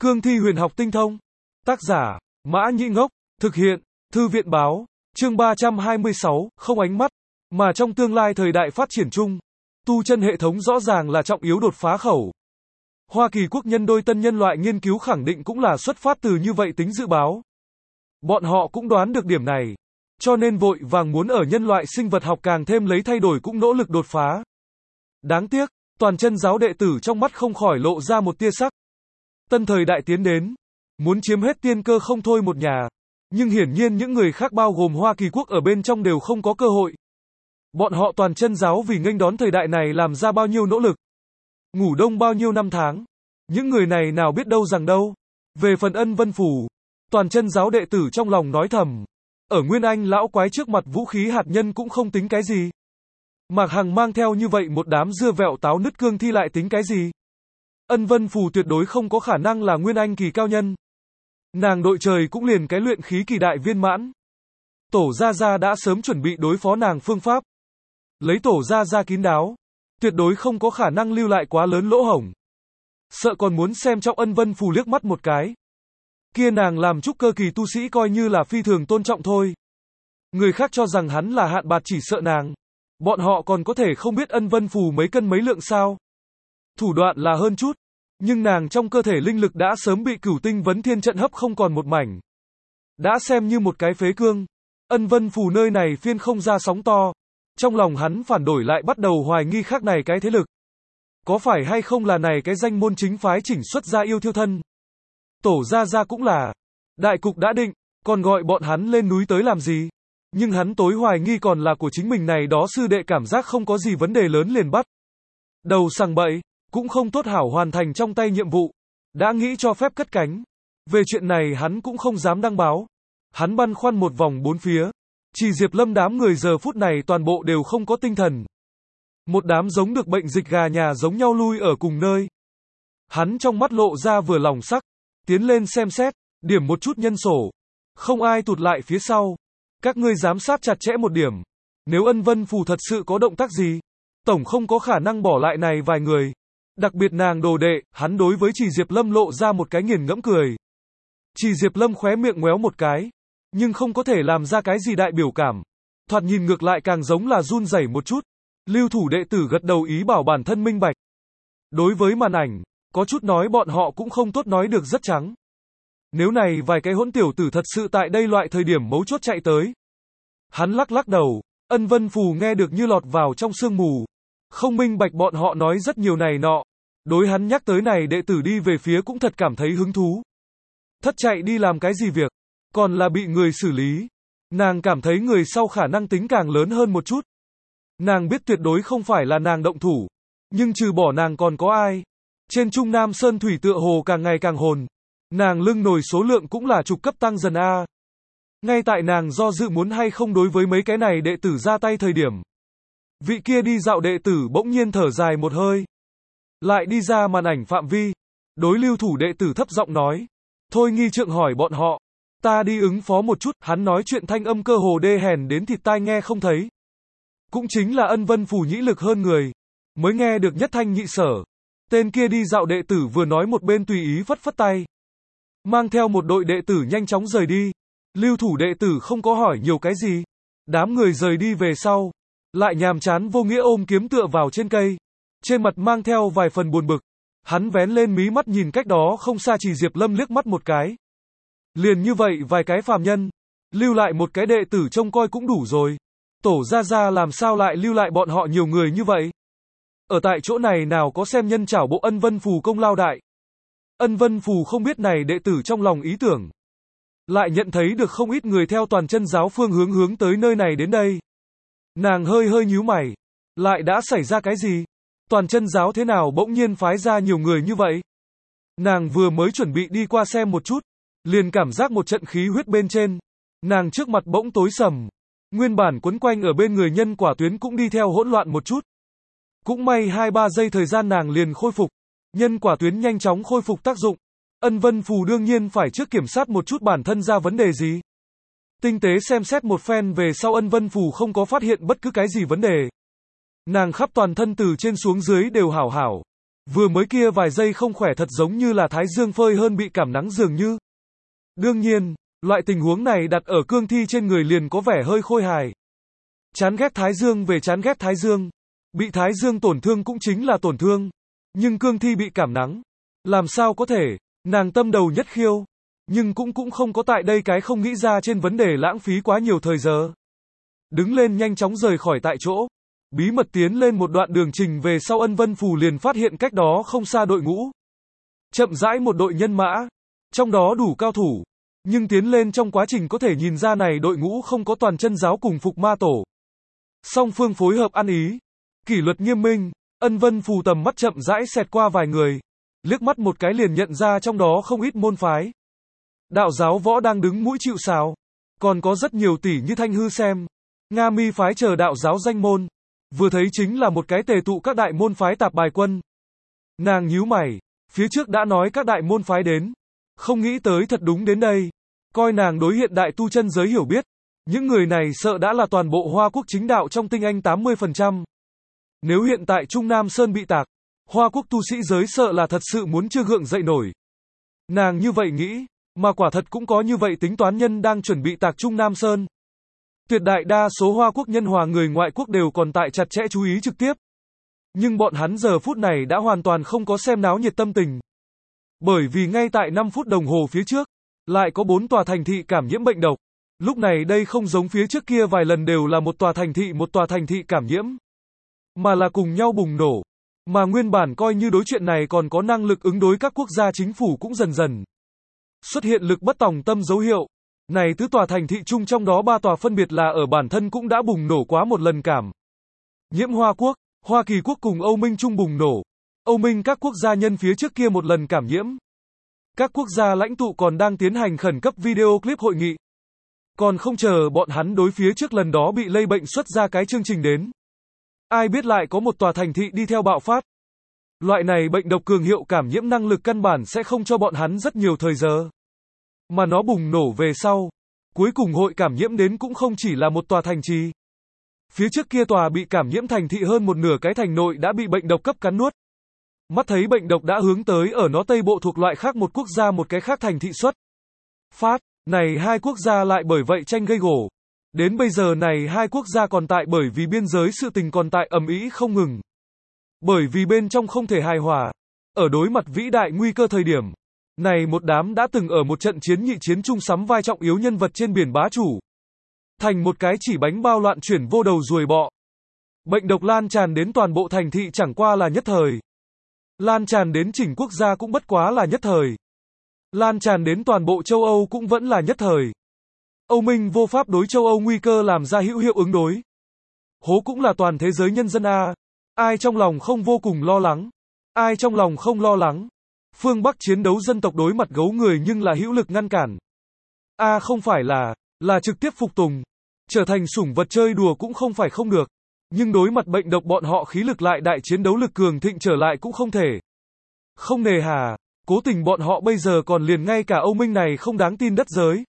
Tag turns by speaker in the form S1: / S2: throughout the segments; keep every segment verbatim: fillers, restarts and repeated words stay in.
S1: Cương thi huyền học tinh thông. Tác giả, Mã Nhĩ Ngốc. Thực hiện, Thư viện Báo. Chương ba trăm hai mươi sáu, không ánh mắt. Mà trong tương lai thời đại phát triển chung, tu chân hệ thống rõ ràng là trọng yếu đột phá khẩu. Hoa Kỳ quốc nhân đôi tân nhân loại nghiên cứu khẳng định cũng là xuất phát từ như vậy tính dự báo. Bọn họ cũng đoán được điểm này, cho nên vội vàng muốn ở nhân loại sinh vật học càng thêm lấy thay đổi cũng nỗ lực đột phá. Đáng tiếc, toàn chân giáo đệ tử trong mắt không khỏi lộ ra một tia sắc. Tân thời đại tiến đến, muốn chiếm hết tiên cơ không thôi một nhà, nhưng hiển nhiên những người khác bao gồm Hoa Kỳ quốc ở bên trong đều không có cơ hội. Bọn họ toàn chân giáo vì nghênh đón thời đại này làm ra bao nhiêu nỗ lực, ngủ đông bao nhiêu năm tháng, những người này nào biết đâu rằng đâu. Về phần Ân Vân Phủ, toàn chân giáo đệ tử trong lòng nói thầm, ở Nguyên Anh lão quái trước mặt vũ khí hạt nhân cũng không tính cái gì. Mạc Hằng mang theo như vậy một đám dưa vẹo táo nứt cương thi lại tính cái gì? Ân Vân Phù tuyệt đối không có khả năng là Nguyên Anh kỳ cao nhân. Nàng đội trời cũng liền cái luyện khí kỳ đại viên mãn. Tổ Gia Gia đã sớm chuẩn bị đối phó nàng phương pháp. Lấy Tổ Gia Gia kín đáo, tuyệt đối không có khả năng lưu lại quá lớn lỗ hổng. Sợ còn muốn xem trọng Ân Vân Phù liếc mắt một cái. Kia nàng làm trúc cơ kỳ tu sĩ coi như là phi thường tôn trọng thôi. Người khác cho rằng hắn là hạn bạt chỉ sợ nàng. Bọn họ còn có thể không biết Ân Vân Phù mấy cân mấy lượng sao. Thủ đoạn là hơn chút, nhưng nàng trong cơ thể linh lực đã sớm bị cửu tinh vấn thiên trận hấp không còn một mảnh. Đã xem như một cái phế cương. Ân Vân Phù nơi này phiên không ra sóng to. Trong lòng hắn phản đổi lại bắt đầu hoài nghi khác này cái thế lực. Có phải hay không là này cái danh môn chính phái chỉnh xuất ra yêu thiêu thân. Tổ Gia Gia cũng là. Đại cục đã định, còn gọi bọn hắn lên núi tới làm gì? Nhưng hắn tối hoài nghi còn là của chính mình này đó sư đệ cảm giác không có gì vấn đề lớn liền bắt. Đầu sằng bậy, cũng không tốt hảo hoàn thành trong tay nhiệm vụ. Đã nghĩ cho phép cất cánh. Về chuyện này hắn cũng không dám đăng báo. Hắn băn khoăn một vòng bốn phía. Chỉ Diệp Lâm đám người giờ phút này toàn bộ đều không có tinh thần. Một đám giống được bệnh dịch gà nhà giống nhau lui ở cùng nơi. Hắn trong mắt lộ ra vừa lòng sắc. Tiến lên xem xét, điểm một chút nhân sổ. Không ai tụt lại phía sau. Các ngươi giám sát chặt chẽ một điểm. Nếu Ân Vân Phù thật sự có động tác gì, tổng không có khả năng bỏ lại này vài người. Đặc biệt nàng đồ đệ, hắn đối với Chỉ Diệp Lâm lộ ra một cái nghiền ngẫm cười. Chỉ Diệp Lâm khóe miệng ngoéo một cái, nhưng không có thể làm ra cái gì đại biểu cảm. Thoạt nhìn ngược lại càng giống là run rẩy một chút. Lưu thủ đệ tử gật đầu ý bảo bản thân minh bạch. Đối với màn ảnh, có chút nói bọn họ cũng không tốt nói được rất trắng. Nếu này vài cái hỗn tiểu tử thật sự tại đây loại thời điểm mấu chốt chạy tới. Hắn lắc lắc đầu, Ân Vân Phù nghe được như lọt vào trong sương mù. Không minh bạch bọn họ nói rất nhiều này nọ. Đối hắn nhắc tới này đệ tử đi về phía cũng thật cảm thấy hứng thú. Thất chạy đi làm cái gì việc, còn là bị người xử lý. Nàng cảm thấy người sau khả năng tính càng lớn hơn một chút. Nàng biết tuyệt đối không phải là nàng động thủ. Nhưng trừ bỏ nàng còn có ai. Trên Trung Nam Sơn Thủy tựa hồ càng ngày càng hồn. Nàng lưng nổi số lượng cũng là trục cấp tăng dần a. Ngay tại nàng do dự muốn hay không đối với mấy cái này đệ tử ra tay thời điểm. Vị kia đi dạo đệ tử bỗng nhiên thở dài một hơi. Lại đi ra màn ảnh phạm vi. Đối lưu thủ đệ tử thấp giọng nói. Thôi nghi trượng hỏi bọn họ. Ta đi ứng phó một chút. Hắn nói chuyện thanh âm cơ hồ đê hèn đến thịt tai nghe không thấy. Cũng chính là Ân Vân Phù nhĩ lực hơn người. Mới nghe được nhất thanh nhị sở. Tên kia đi dạo đệ tử vừa nói một bên tùy ý phất phất tay. Mang theo một đội đệ tử nhanh chóng rời đi. Lưu thủ đệ tử không có hỏi nhiều cái gì. Đám người rời đi về sau. Lại nhàm chán vô nghĩa ôm kiếm tựa vào trên cây. Trên mặt mang theo vài phần buồn bực. Hắn vén lên mí mắt nhìn cách đó không xa Chỉ Diệp Lâm liếc mắt một cái. Liền như vậy vài cái phàm nhân. Lưu lại một cái đệ tử trông coi cũng đủ rồi. Tổ Gia Gia làm sao lại lưu lại bọn họ nhiều người như vậy. Ở tại chỗ này nào có xem nhân chảo bộ Ân Vân Phù công lao đại. Ân Vân Phù không biết này đệ tử trong lòng ý tưởng. Lại nhận thấy được không ít người theo toàn chân giáo phương hướng hướng tới nơi này đến đây. Nàng hơi hơi nhíu mày. Lại đã xảy ra cái gì? Toàn chân giáo thế nào bỗng nhiên phái ra nhiều người như vậy? Nàng vừa mới chuẩn bị đi qua xem một chút. Liền cảm giác một trận khí huyết bên trên. Nàng trước mặt bỗng tối sầm. Nguyên bản quấn quanh ở bên người nhân quả tuyến cũng đi theo hỗn loạn một chút. Cũng may hai ba giây thời gian nàng liền khôi phục. Nhân quả tuyến nhanh chóng khôi phục tác dụng. Ân Vân Phù đương nhiên phải trước kiểm soát một chút bản thân ra vấn đề gì. Tinh tế xem xét một phen về sau Ân Vân Phù không có phát hiện bất cứ cái gì vấn đề. Nàng khắp toàn thân từ trên xuống dưới đều hảo hảo. Vừa mới kia vài giây không khỏe thật giống như là thái dương phơi hơn bị cảm nắng dường như. Đương nhiên, loại tình huống này đặt ở cương thi trên người liền có vẻ hơi khôi hài. Chán ghét thái dương về chán ghét thái dương. Bị thái dương tổn thương cũng chính là tổn thương. Nhưng cương thi bị cảm nắng. Làm sao có thể, nàng tâm đầu nhất khiêu. Nhưng cũng cũng không có tại đây cái không nghĩ ra trên vấn đề lãng phí quá nhiều thời giờ. Đứng lên nhanh chóng rời khỏi tại chỗ. Bí mật tiến lên một đoạn đường trình về sau Ân Vân Phù liền phát hiện cách đó không xa đội ngũ. Chậm rãi một đội nhân mã. Trong đó đủ cao thủ. Nhưng tiến lên trong quá trình có thể nhìn ra này đội ngũ không có toàn chân giáo cùng phục ma tổ. Song phương phối hợp ăn ý. Kỷ luật nghiêm minh. Ân Vân Phù tầm mắt chậm rãi xẹt qua vài người. Liếc mắt một cái liền nhận ra trong đó không ít môn phái. Đạo giáo võ đang đứng mũi chịu sào. Còn có rất nhiều tỷ như Thanh Hư Xem, Nga Mi phái chờ đạo giáo danh môn. Vừa thấy chính là một cái tề tụ các đại môn phái tạp bài quân. Nàng nhíu mày, phía trước đã nói các đại môn phái đến. Không nghĩ tới thật đúng đến đây. Coi nàng đối hiện đại tu chân giới hiểu biết. Những người này sợ đã là toàn bộ Hoa Quốc chính đạo trong tinh anh tám mươi phần trăm. Nếu hiện tại Trung Nam Sơn bị tạc, Hoa Quốc tu sĩ giới sợ là thật sự muốn chưa gượng dậy nổi. Nàng như vậy nghĩ, mà quả thật cũng có như vậy tính toán nhân đang chuẩn bị tạc Trung Nam Sơn. Tuyệt đại đa số Hoa Quốc nhân hòa người ngoại quốc đều còn tại chặt chẽ chú ý trực tiếp. Nhưng bọn hắn giờ phút này đã hoàn toàn không có xem náo nhiệt tâm tình. Bởi vì ngay tại năm phút đồng hồ phía trước, lại có bốn tòa thành thị cảm nhiễm bệnh độc. Lúc này đây không giống phía trước kia vài lần đều là một tòa thành thị một tòa thành thị cảm nhiễm. Mà là cùng nhau bùng nổ. Mà nguyên bản coi như đối chuyện này còn có năng lực ứng đối các quốc gia chính phủ cũng dần dần xuất hiện lực bất tòng tâm dấu hiệu. Này tứ tòa thành thị chung trong đó ba tòa phân biệt là ở bản thân cũng đã bùng nổ quá một lần cảm nhiễm Hoa Quốc, Hoa Kỳ quốc cùng Âu Minh chung bùng nổ. Âu Minh các quốc gia nhân phía trước kia một lần cảm nhiễm. Các quốc gia lãnh tụ còn đang tiến hành khẩn cấp video clip hội nghị. Còn không chờ bọn hắn đối phía trước lần đó bị lây bệnh xuất ra cái chương trình đến. Ai biết lại có một tòa thành thị đi theo bạo phát. Loại này bệnh độc cường hiệu cảm nhiễm năng lực căn bản sẽ không cho bọn hắn rất nhiều thời giờ. Mà nó bùng nổ về sau. Cuối cùng hội cảm nhiễm đến cũng không chỉ là một tòa thành trì. Phía trước kia tòa bị cảm nhiễm thành thị hơn một nửa cái thành nội đã bị bệnh độc cấp cắn nuốt. Mắt thấy bệnh độc đã hướng tới ở nó Tây Bộ thuộc loại khác một quốc gia một cái khác thành thị xuất. Phát, này hai quốc gia lại bởi vậy tranh gây gổ. Đến bây giờ này hai quốc gia còn tại bởi vì biên giới sự tình còn tại ầm ĩ không ngừng. Bởi vì bên trong không thể hài hòa. Ở đối mặt vĩ đại nguy cơ thời điểm. Này một đám đã từng ở một trận chiến nhị chiến chung sắm vai trọng yếu nhân vật trên biển bá chủ. Thành một cái chỉ bánh bao loạn chuyển vô đầu ruồi bọ. Bệnh độc lan tràn đến toàn bộ thành thị chẳng qua là nhất thời. Lan tràn đến chỉnh quốc gia cũng bất quá là nhất thời. Lan tràn đến toàn bộ châu Âu cũng vẫn là nhất thời. Âu Minh vô pháp đối châu Âu nguy cơ làm ra hữu hiệu ứng đối. Hố cũng là toàn thế giới nhân dân a. Ai trong lòng không vô cùng lo lắng? Ai trong lòng không lo lắng? Phương Bắc chiến đấu dân tộc đối mặt gấu người nhưng là hữu lực ngăn cản. A không phải là, là trực tiếp phục tùng. Trở thành sủng vật chơi đùa cũng không phải không được. Nhưng đối mặt bệnh độc bọn họ khí lực lại đại chiến đấu lực cường thịnh trở lại cũng không thể. Không nề hà, cố tình bọn họ bây giờ còn liền ngay cả Âu Minh này không đáng tin đất giới.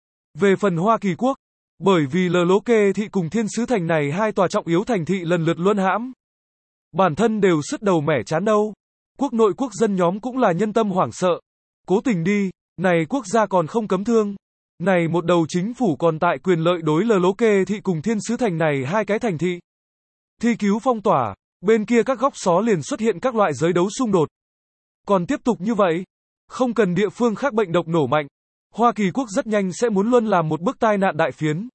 S1: Về phần Hoa Kỳ quốc, bởi vì Lờ Lố Kê thị cùng Thiên Sứ Thành này hai tòa trọng yếu thành thị lần lượt luân hãm. Bản thân đều sứt đầu mẻ chán đâu. Quốc nội quốc dân nhóm cũng là nhân tâm hoảng sợ. Cố tình đi, này quốc gia còn không cấm thương. Này một đầu chính phủ còn tại quyền lợi đối Lờ Lố Kê thị cùng Thiên Sứ Thành này hai cái thành thị. Thi cứu phong tỏa, bên kia các góc xó liền xuất hiện các loại giới đấu xung đột. Còn tiếp tục như vậy, không cần địa phương khác bệnh độc nổ mạnh, Hoa Kỳ quốc rất nhanh sẽ muốn luôn làm một bức tai nạn đại phiến.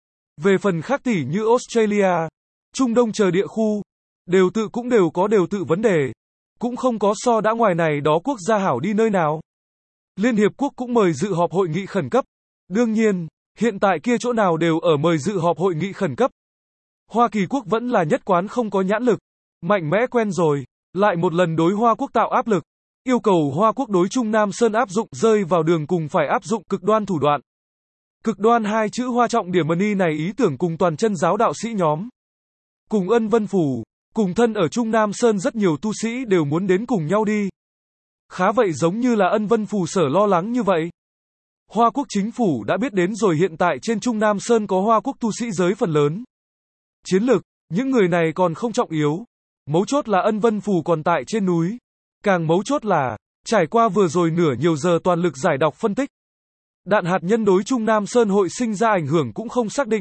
S1: Về phần khác tỷ như Australia, Trung Đông chờ địa khu, đều tự cũng đều có đều tự vấn đề. Cũng không có so đã ngoài này đó quốc gia hảo đi nơi nào. Liên Hiệp Quốc cũng mời dự họp hội nghị khẩn cấp. Đương nhiên, hiện tại kia chỗ nào đều ở mời dự họp hội nghị khẩn cấp. Hoa Kỳ quốc vẫn là nhất quán không có nhãn lực. Mạnh mẽ quen rồi, lại một lần đối Hoa quốc tạo áp lực. Yêu cầu Hoa quốc đối Trung Nam Sơn áp dụng rơi vào đường cùng phải áp dụng cực đoan thủ đoạn. Cực đoan hai chữ hoa trọng điểm money này ý tưởng cùng toàn chân giáo đạo sĩ nhóm. Cùng Ân Vân Phủ, cùng thân ở Trung Nam Sơn rất nhiều tu sĩ đều muốn đến cùng nhau đi. Khá vậy giống như là Ân Vân Phủ sở lo lắng như vậy. Hoa quốc chính phủ đã biết đến rồi hiện tại trên Trung Nam Sơn có Hoa quốc tu sĩ giới phần lớn. Chiến lược, những người này còn không trọng yếu. Mấu chốt là Ân Vân Phủ còn tại trên núi. Càng mấu chốt là, trải qua vừa rồi nửa nhiều giờ toàn lực giải đọc phân tích, đạn hạt nhân đối Trung Nam Sơn hội sinh ra ảnh hưởng cũng không xác định.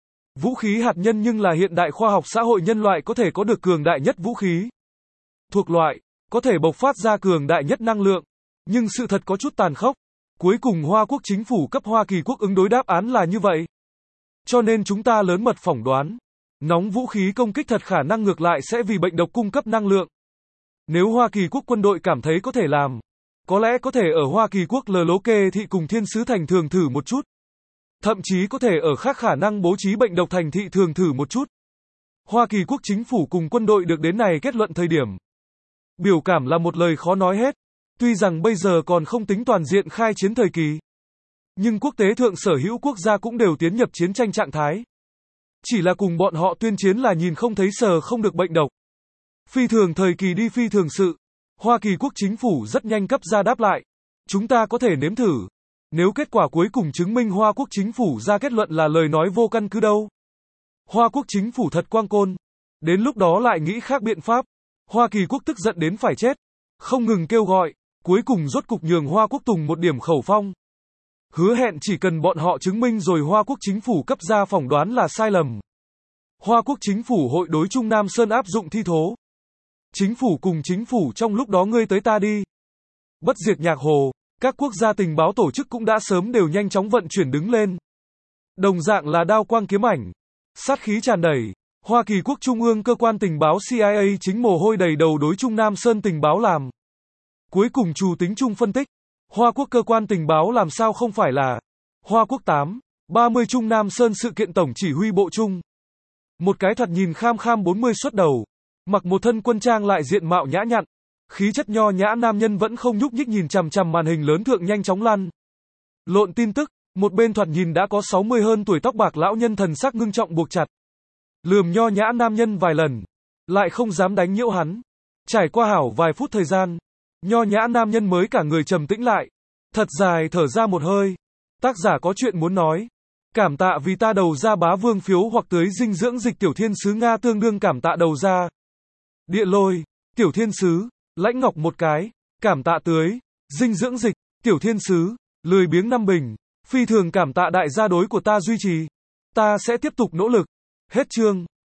S1: Vũ khí hạt nhân nhưng là hiện đại khoa học xã hội nhân loại có thể có được cường đại nhất vũ khí. Thuộc loại, có thể bộc phát ra cường đại nhất năng lượng. Nhưng sự thật có chút tàn khốc. Cuối cùng Hoa Quốc chính phủ cấp Hoa Kỳ quốc ứng đối đáp án là như vậy. Cho nên chúng ta lớn mật phỏng đoán. Nóng vũ khí công kích thật khả năng ngược lại sẽ vì bệnh độc cung cấp năng lượng. Nếu Hoa Kỳ quốc quân đội cảm thấy có thể làm, có lẽ có thể ở Hoa Kỳ quốc lờ lố kê thị cùng Thiên Sứ Thành thường thử một chút. Thậm chí có thể ở khác khả năng bố trí bệnh độc thành thị thường thử một chút. Hoa Kỳ quốc chính phủ cùng quân đội được đến này kết luận thời điểm. Biểu cảm là một lời khó nói hết. Tuy rằng bây giờ còn không tính toàn diện khai chiến thời kỳ. Nhưng quốc tế thượng sở hữu quốc gia cũng đều tiến nhập chiến tranh trạng thái. Chỉ là cùng bọn họ tuyên chiến là nhìn không thấy sờ không được bệnh độc. Phi thường thời kỳ đi phi thường sự. Hoa Kỳ quốc chính phủ rất nhanh cấp ra đáp lại. Chúng ta có thể nếm thử. Nếu kết quả cuối cùng chứng minh Hoa quốc chính phủ ra kết luận là lời nói vô căn cứ đâu. Hoa quốc chính phủ thật quang côn. Đến lúc đó lại nghĩ khác biện pháp. Hoa Kỳ quốc tức giận đến phải chết. Không ngừng kêu gọi. Cuối cùng rốt cục nhường Hoa quốc tùng một điểm khẩu phong. Hứa hẹn chỉ cần bọn họ chứng minh rồi Hoa quốc chính phủ cấp ra phỏng đoán là sai lầm. Hoa quốc chính phủ hội đối Trung Nam Sơn áp dụng thi thố. Chính phủ cùng chính phủ trong lúc đó ngươi tới ta đi. Bất diệt nhạc hồ, các quốc gia tình báo tổ chức cũng đã sớm đều nhanh chóng vận chuyển đứng lên. Đồng dạng là đao quang kiếm ảnh. Sát khí tràn đầy. Hoa Kỳ quốc trung ương cơ quan tình báo C I A chính mồ hôi đầy đầu đối Trung Nam Sơn tình báo làm. Cuối cùng Trù Tính Trung phân tích. Hoa quốc cơ quan tình báo làm sao không phải là Hoa quốc tám, ba mươi Trung Nam Sơn sự kiện tổng chỉ huy bộ Trung. Một cái thoạt nhìn kham kham bốn mươi xuất đầu. Mặc một thân quân trang lại diện mạo nhã nhặn. Khí chất nho nhã nam nhân vẫn không nhúc nhích nhìn chằm chằm màn hình lớn thượng nhanh chóng lăn. Lộn tin tức, một bên thoạt nhìn đã có sáu mươi hơn tuổi tóc bạc lão nhân thần sắc ngưng trọng buộc chặt. Lườm nho nhã nam nhân vài lần. Lại không dám đánh nhiễu hắn. Trải qua hảo vài phút thời gian. Nho nhã nam nhân mới cả người trầm tĩnh lại. Thật dài thở ra một hơi. Tác giả có chuyện muốn nói. Cảm tạ vì ta đầu ra bá vương phiếu hoặc tưới dinh dưỡng dịch tiểu thiên sứ Nga tương đương cảm tạ đầu ra. Địa lôi, tiểu thiên sứ, lãnh ngọc một cái, cảm tạ tưới, dinh dưỡng dịch, tiểu thiên sứ, lười biếng năm bình, phi thường cảm tạ đại gia đối của ta duy trì. Ta sẽ tiếp tục nỗ lực. Hết chương.